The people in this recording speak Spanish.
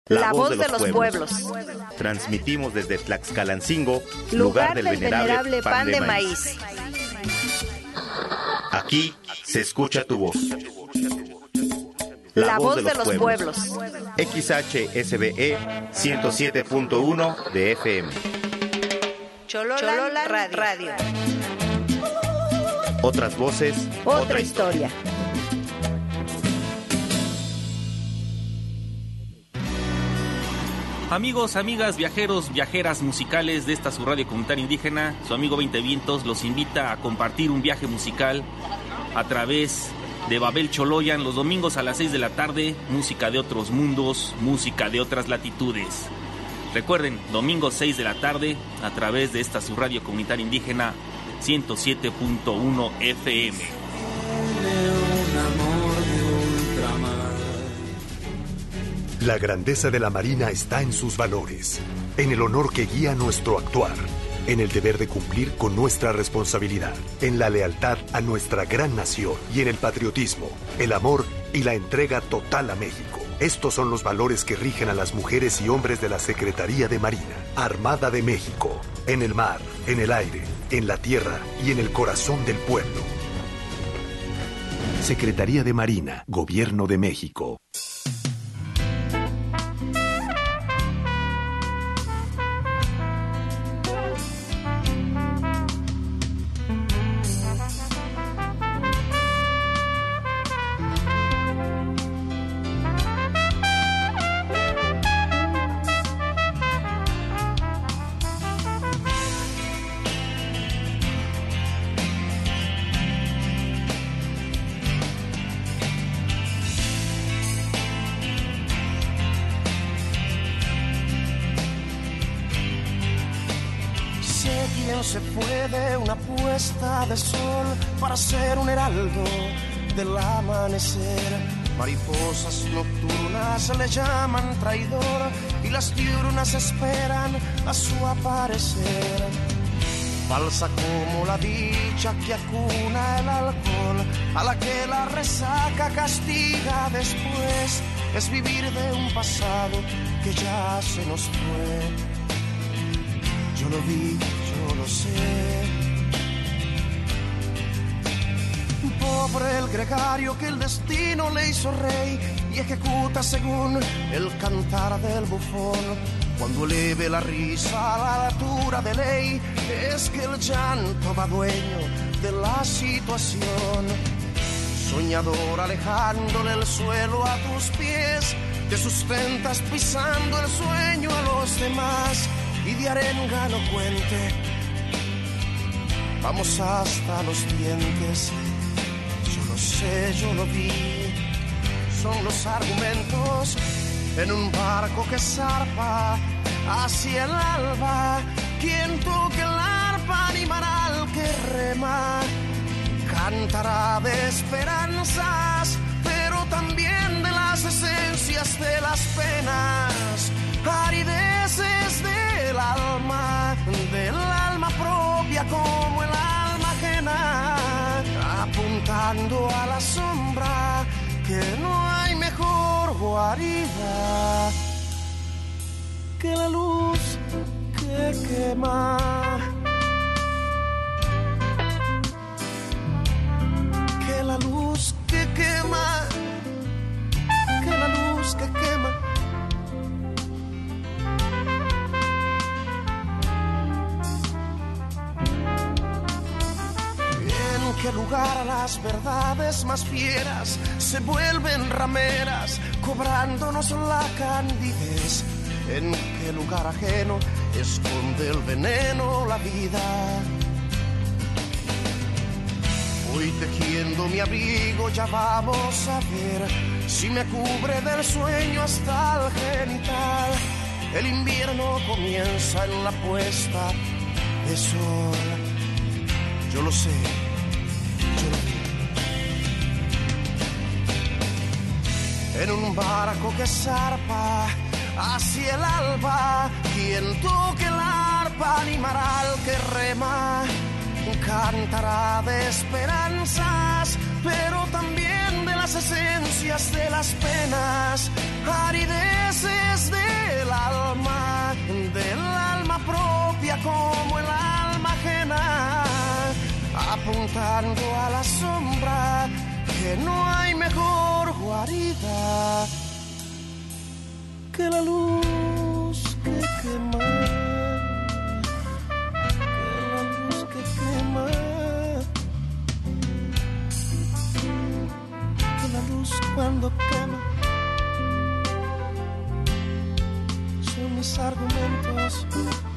La voz de los pueblos. Transmitimos desde Tlaxcalancingo, lugar del venerable pan de maíz. Aquí se escucha tu voz. La voz de los pueblos. XHSBE 107.1 de FM. Cholola Radio. Otras voces, otra historia. Amigos, amigas, viajeros, viajeras musicales de esta su radio comunitaria indígena, su amigo 20 Vientos los invita a compartir un viaje musical a través de Babel Choloyan los domingos a las 6 de la tarde, música de otros mundos, música de otras latitudes. Recuerden, domingo 6 de la tarde a través de esta su radio comunitaria indígena 107.1 FM. La grandeza de la Marina está en sus valores, en el honor que guía nuestro actuar, en el deber de cumplir con nuestra responsabilidad, en la lealtad a nuestra gran nación y en el patriotismo, el amor y la entrega total a México. Estos son los valores que rigen a las mujeres y hombres de la Secretaría de Marina, Armada de México, en el mar, en el aire, en la tierra y en el corazón del pueblo. Secretaría de Marina, Gobierno de México. Se fue de una puesta de sol para ser un heraldo del amanecer. Mariposas nocturnas le llaman traidor y las diurnas esperan a su aparecer. Falsa como la dicha que acuna el alcohol, a la que la resaca castiga después. Es vivir de un pasado que ya se nos fue. Yo lo vi, yo lo sé. Pobre el gregario que el destino le hizo rey y ejecuta según el cantar del bufón. Cuando eleve la risa a la altura de ley, es que el llanto va dueño de la situación. Soñador alejándole el suelo a tus pies, te sustentas pisando el sueño a los demás. Y de arenga elocuente vamos hasta los dientes. Yo lo sé, yo lo vi, son los argumentos en un barco que zarpa hacia el alba. Quien toque el arpa animará al que rema, cantará de esperanzas, pero también de las esencias de las penas, arideces del alma propia como el alma ajena, apuntando a la sombra que no hay mejor guarida que la luz que quema, que la luz que quema, que la luz que quema. ¿En qué lugar las verdades más fieras se vuelven rameras, cobrándonos la candidez? ¿En qué lugar ajeno esconde el veneno la vida? Voy tejiendo mi abrigo, ya vamos a ver si me cubre del sueño hasta el genital. El invierno comienza en la puesta de sol. Yo lo sé, yo lo vi. En un barco que zarpa hacia el alba, quien toque el arpa animará al que rema, cantará de esperanzas, pero también de las esencias de las penas, arideces de cantando a la sombra, que no hay mejor guarida que la luz que quema, que la luz que quema, que la luz cuando quema. Son mis argumentos.